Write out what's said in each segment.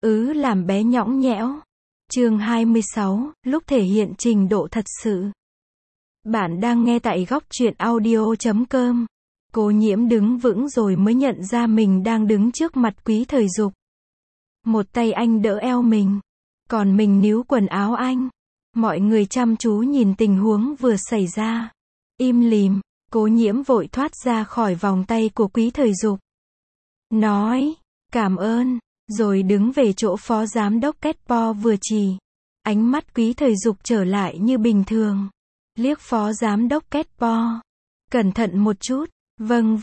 Làm bé nhõng nhẽo. Chương 26, lúc thể hiện trình độ thật sự. Bạn đang nghe tại góc truyện audio.com. Cố Nhiễm đứng vững rồi mới nhận ra mình đang đứng trước mặt Quý Thời Dục. Một tay anh đỡ eo mình, còn mình níu quần áo anh. Mọi người chăm chú nhìn tình huống vừa xảy ra. Im lìm, Cố Nhiễm vội thoát ra khỏi vòng tay của Quý Thời Dục. Nói, cảm ơn, rồi đứng về chỗ phó giám đốc Ketpo vừa chỉ. Ánh mắt Quý Thời Dục trở lại như bình thường. Liếc phó giám đốc Ketpo. Cẩn thận một chút. Vâng.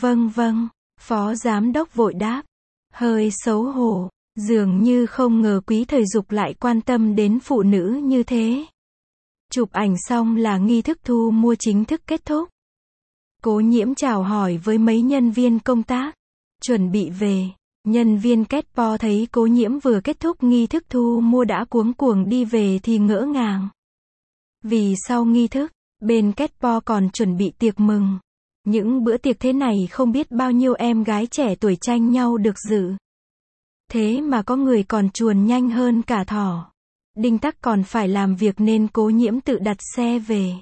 Phó giám đốc vội đáp. Hơi xấu hổ. Dường như không ngờ Quý Thời Dục lại quan tâm đến phụ nữ như thế. Chụp ảnh xong là nghi thức thu mua chính thức kết thúc. Cố Nhiễm chào hỏi với mấy nhân viên công tác. Chuẩn bị về. Nhân viên Ketpo thấy Cố Nhiễm vừa kết thúc nghi thức thu mua đã cuống cuồng đi về thì ngỡ ngàng. Vì sau nghi thức, bên Ketpo còn chuẩn bị tiệc mừng. Những bữa tiệc thế này không biết bao nhiêu em gái trẻ tuổi tranh nhau được dự. Thế mà có người còn chuồn nhanh hơn cả thỏ. Đinh Tắc còn phải làm việc nên Cố Nhiễm tự đặt xe về.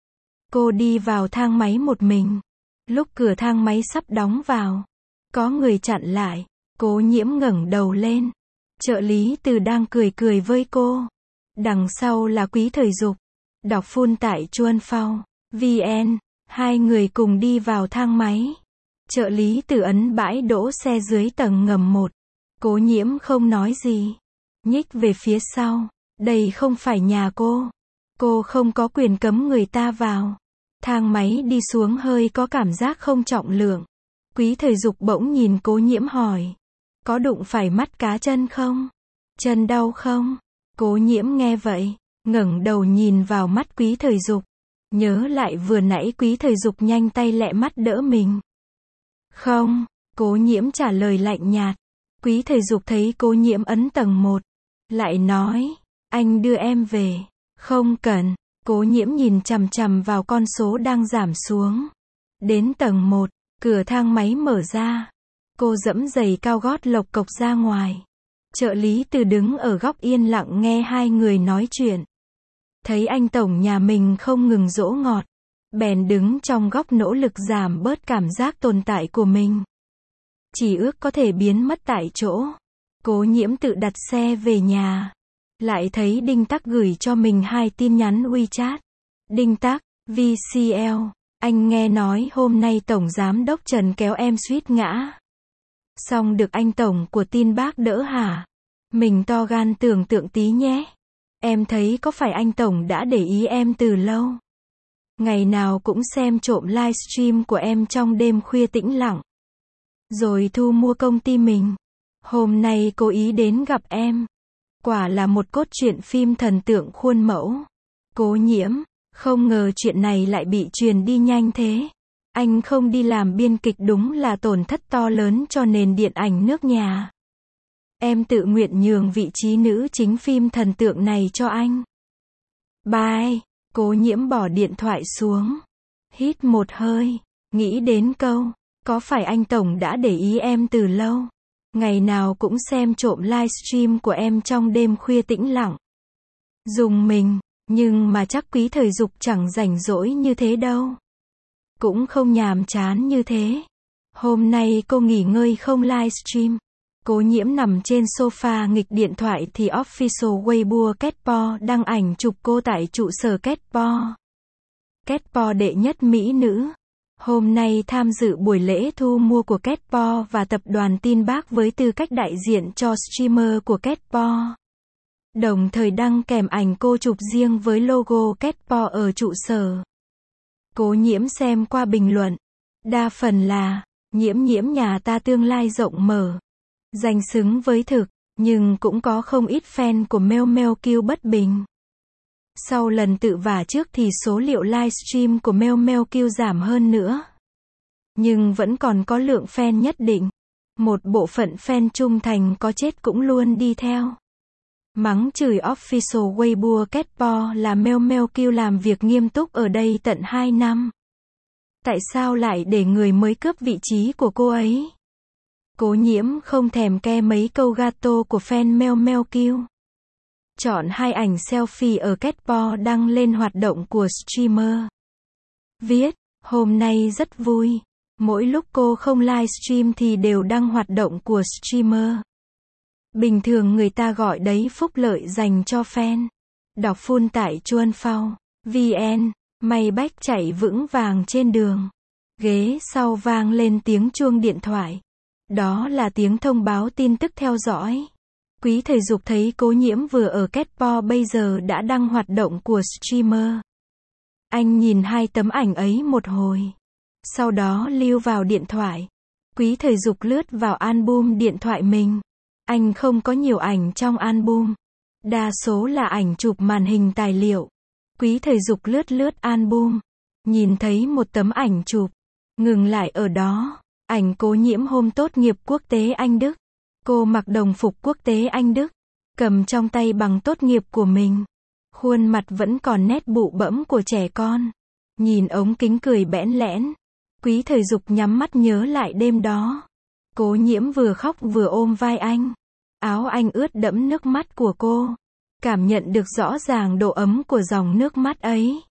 Cô đi vào thang máy một mình. Lúc cửa thang máy sắp đóng vào, có người chặn lại. Cố Nhiễm ngẩng đầu lên. Trợ lý Từ đang cười với cô. Đằng sau là Quý Thời Dục. Đọc full tại chuanphao.vn. Hai người cùng đi vào thang máy. Trợ lý Từ ấn bãi đỗ xe dưới tầng ngầm 1. Cố Nhiễm không nói gì. Nhích về phía sau. Đây không phải nhà cô. Cô không có quyền cấm người ta vào. Thang máy đi xuống hơi có cảm giác không trọng lượng. Quý Thời Dục bỗng nhìn Cố Nhiễm hỏi. Có đụng phải mắt cá chân không? Chân đau không? Cố Nhiễm nghe vậy, ngẩng đầu nhìn vào mắt Quý Thời Dục. Nhớ lại vừa nãy Quý Thời Dục nhanh tay lẹ mắt đỡ mình. Không, Cố Nhiễm trả lời lạnh nhạt. Quý Thời Dục thấy Cố Nhiễm ấn tầng 1. Lại nói, anh đưa em về. Không cần. Cố Nhiễm nhìn chằm chằm vào con số đang giảm xuống. Đến tầng 1, cửa thang máy mở ra. Cô giẫm giày cao gót lộc cộc ra ngoài. Trợ lý Từ đứng ở góc yên lặng nghe hai người nói chuyện. Thấy anh tổng nhà mình không ngừng dỗ ngọt. Bèn đứng trong góc nỗ lực giảm bớt cảm giác tồn tại của mình. Chỉ ước có thể biến mất tại chỗ. Cố Nhiễm tự đặt xe về nhà. Lại thấy Đinh Tắc gửi cho mình 2 tin nhắn WeChat. Đinh Tắc, VCL. Anh nghe nói hôm nay Tổng Giám đốc Trần kéo em suýt ngã. Xong được anh tổng của tin bác đỡ hả? Mình to gan tưởng tượng tí nhé. Em thấy có phải anh tổng đã để ý em từ lâu. Ngày nào cũng xem trộm livestream của em trong đêm khuya tĩnh lặng. Rồi thu mua công ty mình. Hôm nay cố ý đến gặp em. Quả là một cốt truyện phim thần tượng khuôn mẫu. Cố Nhiễm, không ngờ chuyện này lại bị truyền đi nhanh thế. Anh không đi làm biên kịch đúng là tổn thất to lớn cho nền điện ảnh nước nhà. Em tự nguyện nhường vị trí nữ chính phim thần tượng này cho anh. Bye. Cố Nhiễm bỏ điện thoại xuống. Hít một hơi. Nghĩ đến câu. Có phải anh tổng đã để ý em từ lâu? Ngày nào cũng xem trộm livestream của em trong đêm khuya tĩnh lặng. Dùng mình. Nhưng mà chắc Quý Thời Dục chẳng rảnh rỗi như thế đâu. Cũng không nhàm chán như thế. Hôm nay cô nghỉ ngơi không livestream. Cố Nhiễm nằm trên sofa nghịch điện thoại thì official Weibo Ketpo đăng ảnh chụp cô tại trụ sở Ketpo. Ketpo đệ nhất mỹ nữ. Hôm nay tham dự buổi lễ thu mua của Ketpo và tập đoàn Tin Bác với tư cách đại diện cho streamer của Ketpo. Đồng thời đăng kèm ảnh cô chụp riêng với logo Ketpo ở trụ sở. Cố Nhiễm xem qua bình luận. Đa phần là, Nhiễm nhà ta tương lai rộng mở. Danh xứng với thực, nhưng cũng có không ít fan của Meo Meo kêu bất bình. Sau lần tự vả trước thì số liệu livestream của Meo Meo kêu giảm hơn nữa. Nhưng vẫn còn có lượng fan nhất định. Một bộ phận fan trung thành có chết cũng luôn đi theo. Mắng chửi official Weibo Ketpo là Meo Meo kêu làm việc nghiêm túc ở đây tận 2 năm. Tại sao lại để người mới cướp vị trí của cô ấy? Cố Nhiễm không thèm ke mấy câu gato của fan Meo Meo Kill. Chọn 2 ảnh selfie ở Catpo đăng lên hoạt động của streamer. Viết, hôm nay rất vui. Mỗi lúc cô không livestream thì đều đăng hoạt động của streamer. Bình thường người ta gọi đấy phúc lợi dành cho fan. Đọc full tại Chuan Phao, VN, may bách chạy vững vàng trên đường. Ghế sau vang lên tiếng chuông điện thoại. Đó là tiếng thông báo tin tức theo dõi. Quý Thời Dục thấy Cố Nhiễm vừa ở Catpo bây giờ đã đăng hoạt động của streamer. Anh nhìn 2 tấm ảnh ấy một hồi. Sau đó lưu vào điện thoại. Quý Thời Dục lướt vào album điện thoại mình. Anh không có nhiều ảnh trong album. Đa số là ảnh chụp màn hình tài liệu. Quý Thời Dục lướt album. Nhìn thấy một tấm ảnh chụp. Ngừng lại ở đó. Ảnh Cố Nhiễm hôm tốt nghiệp quốc tế Anh Đức. Cô mặc đồng phục quốc tế Anh Đức. Cầm trong tay bằng tốt nghiệp của mình. Khuôn mặt vẫn còn nét bụ bẫm của trẻ con. Nhìn ống kính cười bẽn lẽn. Quý Thời Dục nhắm mắt nhớ lại đêm đó. Cố Nhiễm vừa khóc vừa ôm vai anh. Áo anh ướt đẫm nước mắt của cô. Cảm nhận được rõ ràng độ ấm của dòng nước mắt ấy.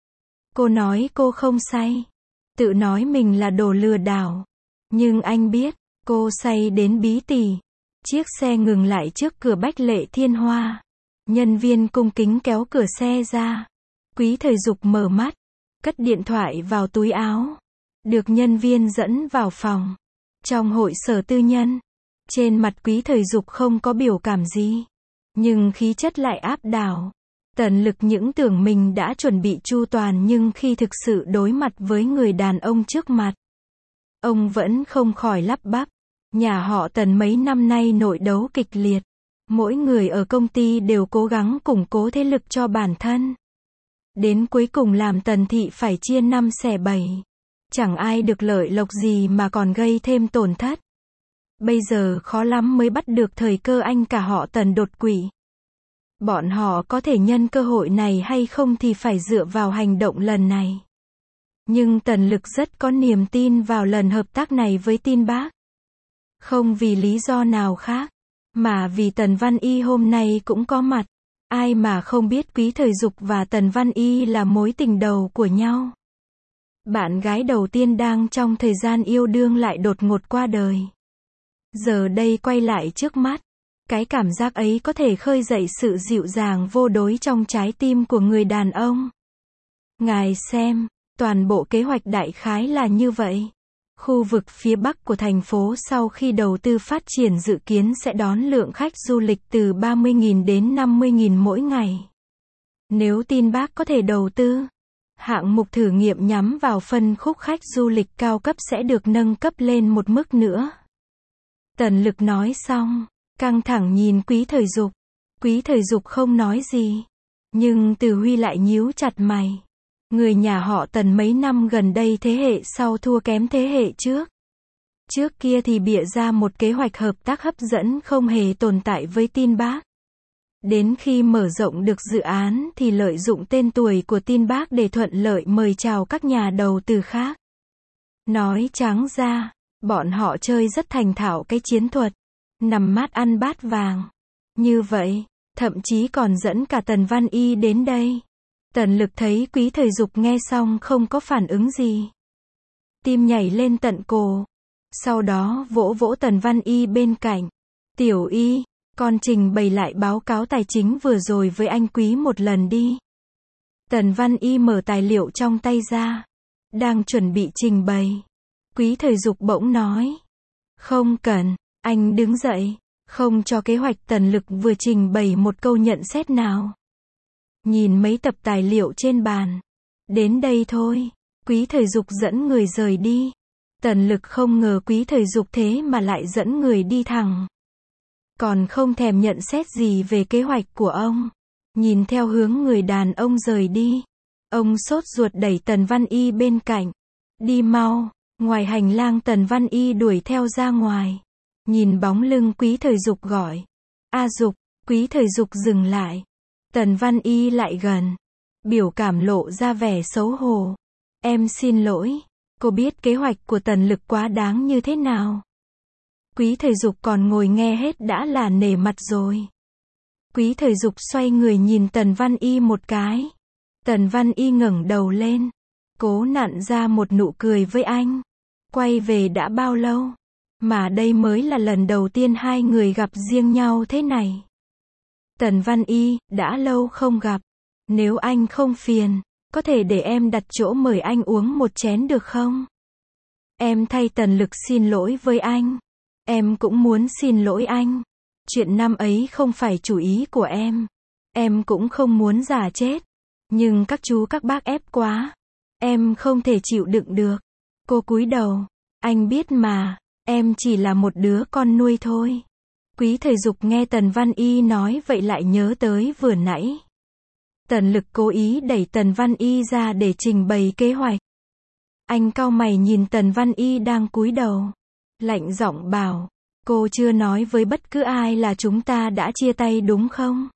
Cô nói cô không say. Tự nói mình là đồ lừa đảo. Nhưng anh biết, cô say đến bí tỉ. Chiếc xe ngừng lại trước cửa Bách Lệ Thiên Hoa. Nhân viên cung kính kéo cửa xe ra. Quý Thời Dục mở mắt. Cất điện thoại vào túi áo. Được nhân viên dẫn vào phòng. Trong hội sở tư nhân. Trên mặt Quý Thời Dục không có biểu cảm gì. Nhưng khí chất lại áp đảo. Tần Lực những tưởng mình đã chuẩn bị chu toàn nhưng khi thực sự đối mặt với người đàn ông trước mặt. Ông vẫn không khỏi lắp bắp. Nhà họ Tần mấy năm nay nội đấu kịch liệt. Mỗi người ở công ty đều cố gắng củng cố thế lực cho bản thân. Đến cuối cùng làm Tần thị phải chia 5 xẻ 7. Chẳng ai được lợi lộc gì mà còn gây thêm tổn thất. Bây giờ khó lắm mới bắt được thời cơ anh cả họ Tần đột quỵ. Bọn họ có thể nhân cơ hội này hay không thì phải dựa vào hành động lần này. Nhưng Tần Lực rất có niềm tin vào lần hợp tác này với Tin Bác. Không vì lý do nào khác, mà vì Tần Văn Y hôm nay cũng có mặt. Ai mà không biết Quý Thời Dục và Tần Văn Y là mối tình đầu của nhau. Bạn gái đầu tiên đang trong thời gian yêu đương lại đột ngột qua đời. Giờ đây quay lại trước mắt. Cái cảm giác ấy có thể khơi dậy sự dịu dàng vô đối trong trái tim của người đàn ông. Ngài xem, toàn bộ kế hoạch đại khái là như vậy. Khu vực phía Bắc của thành phố sau khi đầu tư phát triển dự kiến sẽ đón lượng khách du lịch từ 30.000 đến 50.000 mỗi ngày. Nếu Tin Bác có thể đầu tư, hạng mục thử nghiệm nhắm vào phân khúc khách du lịch cao cấp sẽ được nâng cấp lên một mức nữa. Tần Lực nói xong, căng thẳng nhìn Quý Thời Dục. Quý Thời Dục không nói gì. Nhưng Từ Huy lại nhíu chặt mày. Người nhà họ Tần mấy năm gần đây thế hệ sau thua kém thế hệ trước. Trước kia thì bịa ra một kế hoạch hợp tác hấp dẫn không hề tồn tại với Tin Bác. Đến khi mở rộng được dự án thì lợi dụng tên tuổi của Tin Bác để thuận lợi mời chào các nhà đầu tư khác. Nói trắng ra, bọn họ chơi rất thành thạo cái chiến thuật. Nằm mát ăn bát vàng. Như vậy, thậm chí còn dẫn cả Tần Văn Y đến đây. Tần Lực thấy Quý Thời Dục nghe xong không có phản ứng gì. Tim nhảy lên tận cổ. Sau đó vỗ vỗ Tần Văn Y bên cạnh. Tiểu Y, con trình bày lại báo cáo tài chính vừa rồi với anh Quý một lần đi. Tần Văn Y mở tài liệu trong tay ra. Đang chuẩn bị trình bày. Quý Thời Dục bỗng nói. Không cần. Anh đứng dậy. Không cho kế hoạch Tần Lực vừa trình bày một câu nhận xét nào. Nhìn mấy tập tài liệu trên bàn. Đến đây thôi. Quý Thời Dục dẫn người rời đi. Tần Lực không ngờ Quý Thời Dục thế mà lại dẫn người đi thẳng. Còn không thèm nhận xét gì về kế hoạch của ông. Nhìn theo hướng người đàn ông rời đi. Ông sốt ruột đẩy Tần Văn Y bên cạnh. Đi mau. Ngoài hành lang Tần Văn Y đuổi theo ra ngoài. Nhìn bóng lưng Quý Thời Dục gọi. A Dục. Quý Thời Dục dừng lại. Tần Văn Y lại gần. Biểu cảm lộ ra vẻ xấu hổ. Em xin lỗi. Cô biết kế hoạch của Tần Lực quá đáng như thế nào. Quý Thời Dục còn ngồi nghe hết đã là nể mặt rồi. Quý Thời Dục xoay người nhìn Tần Văn Y một cái. Tần Văn Y ngẩng đầu lên, cố nặn ra một nụ cười với anh. Quay về đã bao lâu? Mà đây mới là lần đầu tiên hai người gặp riêng nhau thế này. Tần Văn Y, đã lâu không gặp. Nếu anh không phiền, có thể để em đặt chỗ mời anh uống một chén được không? Em thay Tần Lực xin lỗi với anh. Em cũng muốn xin lỗi anh. Chuyện năm ấy không phải chủ ý của em. Em cũng không muốn già chết. Nhưng các chú các bác ép quá. Em không thể chịu đựng được. Cô cúi đầu. Anh biết mà, em chỉ là một đứa con nuôi thôi. Quý Thời Dục nghe Tần Văn Y nói vậy lại nhớ tới vừa nãy. Tần Lực cố ý đẩy Tần Văn Y ra để trình bày kế hoạch. Anh cau mày nhìn Tần Văn Y đang cúi đầu. Lạnh giọng bảo, cô chưa nói với bất cứ ai là chúng ta đã chia tay đúng không?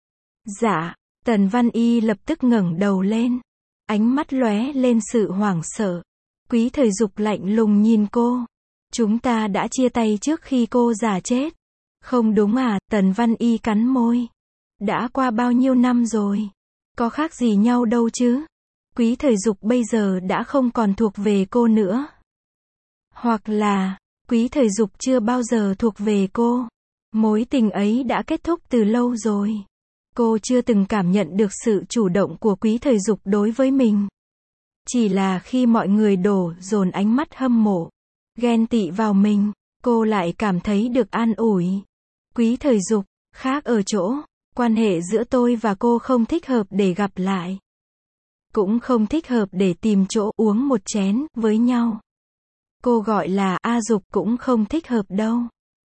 Dạ, Tần Văn Y lập tức ngẩng đầu lên. Ánh mắt lóe lên sự hoảng sợ. Quý Thời Dục lạnh lùng nhìn cô. Chúng ta đã chia tay trước khi cô già chết. Không đúng à? Tần Văn Y cắn môi. Đã qua bao nhiêu năm rồi? Có khác gì nhau đâu chứ? Quý Thời Dục bây giờ đã không còn thuộc về cô nữa. Hoặc là, Quý Thời Dục chưa bao giờ thuộc về cô. Mối tình ấy đã kết thúc từ lâu rồi. Cô chưa từng cảm nhận được sự chủ động của Quý Thời Dục đối với mình. Chỉ là khi mọi người đổ dồn ánh mắt hâm mộ, ghen tị vào mình, cô lại cảm thấy được an ủi. Quý Thời Dục, khác ở chỗ, quan hệ giữa tôi và cô không thích hợp để gặp lại. Cũng không thích hợp để tìm chỗ uống một chén với nhau. Cô gọi là A Dục cũng không thích hợp đâu.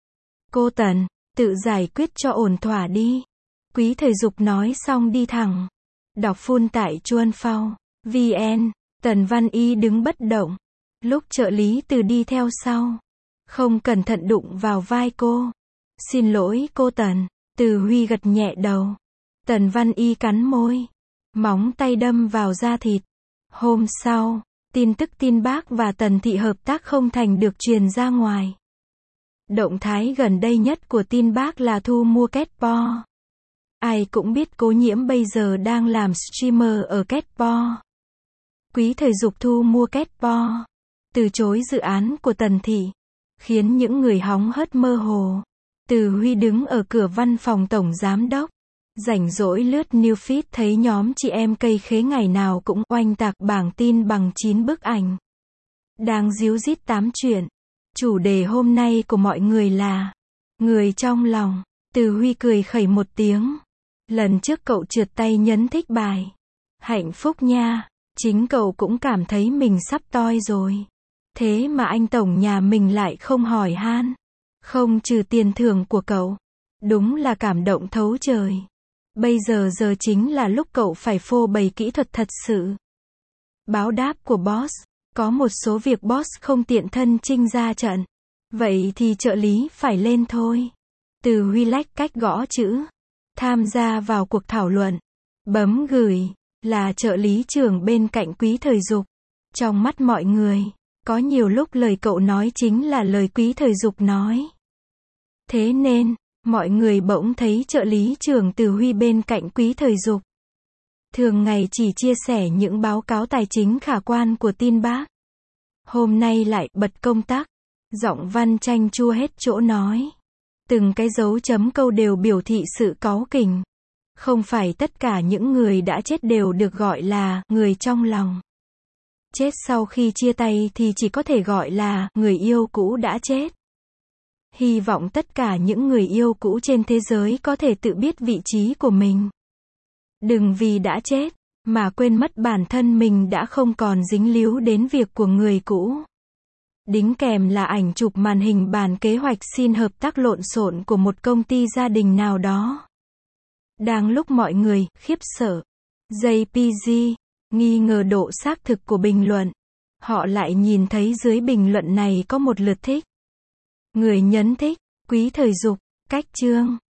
Cô Tần, tự giải quyết cho ổn thỏa đi. Quý Thời Dục nói xong đi thẳng. Đọc full tại Chuan Phao, VN. Tần Văn Y đứng bất động. Lúc trợ lý Từ đi theo sau. Không cẩn thận đụng vào vai cô. Xin lỗi cô Tần. Từ Huy gật nhẹ đầu. Tần Văn Y cắn môi. Móng tay đâm vào da thịt. Hôm sau, tin tức Tin Bác và Tần Thị hợp tác không thành được truyền ra ngoài. Động thái gần đây nhất của Tin Bác là thu mua Catpo. Ai cũng biết Cố Nhiễm bây giờ đang làm streamer ở Catpo. Quý Thời Dục thu mua Catpo, từ chối dự án của Tần Thị, khiến những người hóng hớt mơ hồ. Từ Huy đứng ở cửa văn phòng tổng giám đốc, rảnh rỗi lướt newsfeed thấy nhóm chị em cây khế ngày nào cũng oanh tạc bảng tin bằng 9 bức ảnh. Đang díu dít tám chuyện. Chủ đề hôm nay của mọi người là người trong lòng. Từ Huy cười khẩy một tiếng. Lần trước cậu trượt tay nhấn thích bài. Hạnh phúc nha. Chính cậu cũng cảm thấy mình sắp toi rồi. Thế mà anh tổng nhà mình lại không hỏi han. Không trừ tiền thưởng của cậu. Đúng là cảm động thấu trời. Bây giờ chính là lúc cậu phải phô bày kỹ thuật thật sự. Báo đáp của boss. Có một số việc boss không tiện thân chinh ra trận. Vậy thì trợ lý phải lên thôi. Từ Huy lách cách gõ chữ. Tham gia vào cuộc thảo luận. Bấm gửi. Là trợ lý trưởng bên cạnh Quý Thời Dục. Trong mắt mọi người, có nhiều lúc lời cậu nói chính là lời Quý Thời Dục nói. Thế nên, mọi người bỗng thấy trợ lý trưởng Từ Huy bên cạnh Quý Thời Dục. Thường ngày chỉ chia sẻ những báo cáo tài chính khả quan của Tin Bác. Hôm nay lại bật công tắc. Giọng văn chanh chua hết chỗ nói. Từng cái dấu chấm câu đều biểu thị sự cáu kỉnh. Không phải tất cả những người đã chết đều được gọi là người trong lòng. Chết sau khi chia tay thì chỉ có thể gọi là người yêu cũ đã chết. Hy vọng tất cả những người yêu cũ trên thế giới có thể tự biết vị trí của mình. Đừng vì đã chết mà quên mất bản thân mình đã không còn dính líu đến việc của người cũ. Đính kèm là ảnh chụp màn hình bản kế hoạch xin hợp tác lộn xộn của một công ty gia đình nào đó. Đang lúc mọi người khiếp sợ, JPG nghi ngờ độ xác thực của bình luận, họ lại nhìn thấy dưới bình luận này có một lượt thích. Người nhấn thích, Quý Thời Dục, cách chương.